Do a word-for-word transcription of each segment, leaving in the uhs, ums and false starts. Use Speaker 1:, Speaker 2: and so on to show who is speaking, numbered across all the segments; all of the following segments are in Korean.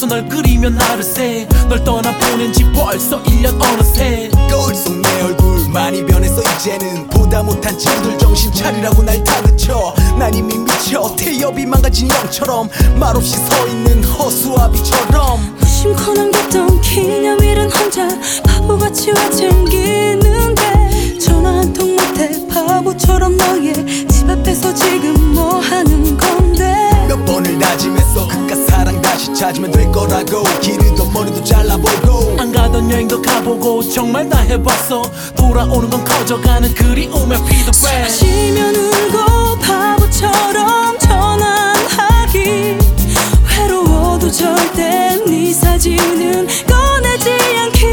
Speaker 1: 서서 널 그리며 나를 새 널 떠나보낸 지 벌써 일 년 어느새
Speaker 2: 거울 속 내 얼굴 많이 변했어 이제는 보다 못한 친구들 정신 차리라고 날 다그쳐 난 이미 미쳐 태엽이 망가진 영처럼 말없이 서있는 허수아비처럼
Speaker 3: 무심코 남겼던 기념일은 혼자 바보같이 왜 챙기는데 전화 한 통 못해 바보처럼 너의 집 앞에서 지금 뭐 하는 건데
Speaker 2: 몇 번을 다짐했어 그깟 사랑 다시 찾으면 될 거라고 길이도 머리도 잘라보고
Speaker 1: 안 가던 여행도 가보고 정말 다 해봤어 돌아오는 건 커져가는 그리움의 피드백
Speaker 3: 마시면 울고 바보처럼 전화하기 외로워도 절대 네 사진은 꺼내지 않기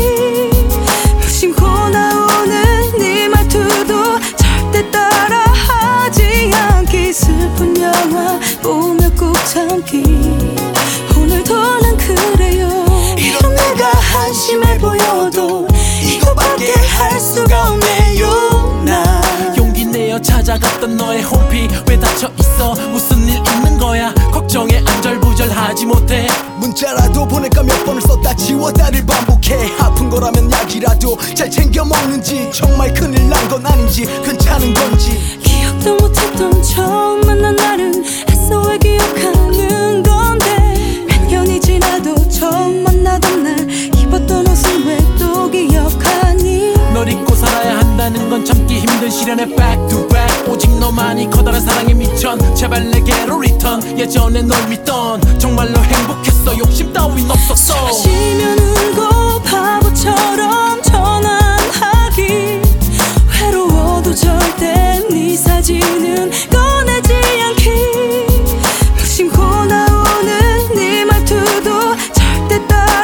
Speaker 3: 무심코 나오는 네 말투도 절대 따라하지 않기 슬픈 영화 보며 꾹 참기 오늘도 난 그래요
Speaker 2: 이런 내가 한심해 보여도 이거밖에 할 수가 없네요 나
Speaker 1: 용기 내어 찾아갔던 너의 홈피 왜 닫혀있어 무슨 일 있는 거야 걱정에 안절부절하지 못해
Speaker 2: 문자라도 보낼까 몇 번을 썼다 지웠다를 반복해 아픈 거라면 약이라도 잘 챙겨 먹는지 정말 큰일 난 건 아닌지 괜찮은 건지
Speaker 3: 기억도 못했던 처음 만난 날은 애써 왜 기억하는 건데 몇 년이 지나도 처음 만나던 날 입었던 옷을 왜 또 기억하니
Speaker 1: 널 잊고 살아야 한다는 건 참기 힘든 시련의 back to back 오직 너만이 커다란 사랑에 미천 제발 내게로 return 예전에 널 믿던 정말로 행복했어 욕심 따윈 없었어
Speaker 3: 마시면 울고 바보처럼 전화하기 외로워도 절대 네 사진은 꺼내지 않기 무심코 나오는 네 말투도 절대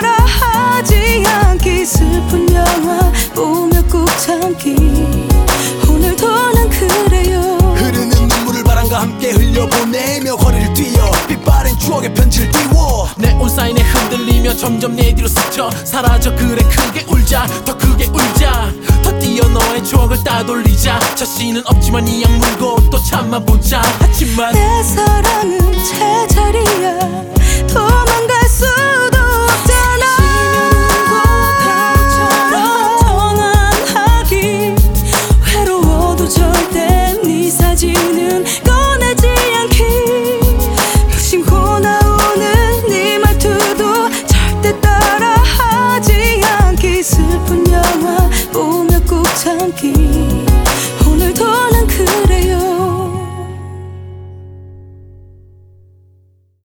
Speaker 3: 따라하지 않기 슬픈 영화 보며 꾹 참기 오늘도 난 그래요
Speaker 2: 흐르는 눈물을 바람과 함께 흘려보내며 거리를 뛰어 빛바랜 추억의 편지를 띄워
Speaker 1: 내 온사인에 흔들리며 점점 내 뒤로 스쳐 사라져 그래 크게 울자 더 크게 울자 더 뛰어 너의 추억을 따돌리자 자신은 없지만 이 악물고 또 참아보자 하지만
Speaker 3: 내 사랑은 제자리야 도망갈 수도 없잖아 전화하기 외로워도 절대 네 사진은 꺼내지 않기 무심코 나오는 네 말투도 절대 따라하지 않기 슬픈 영화 보며 꾹 참기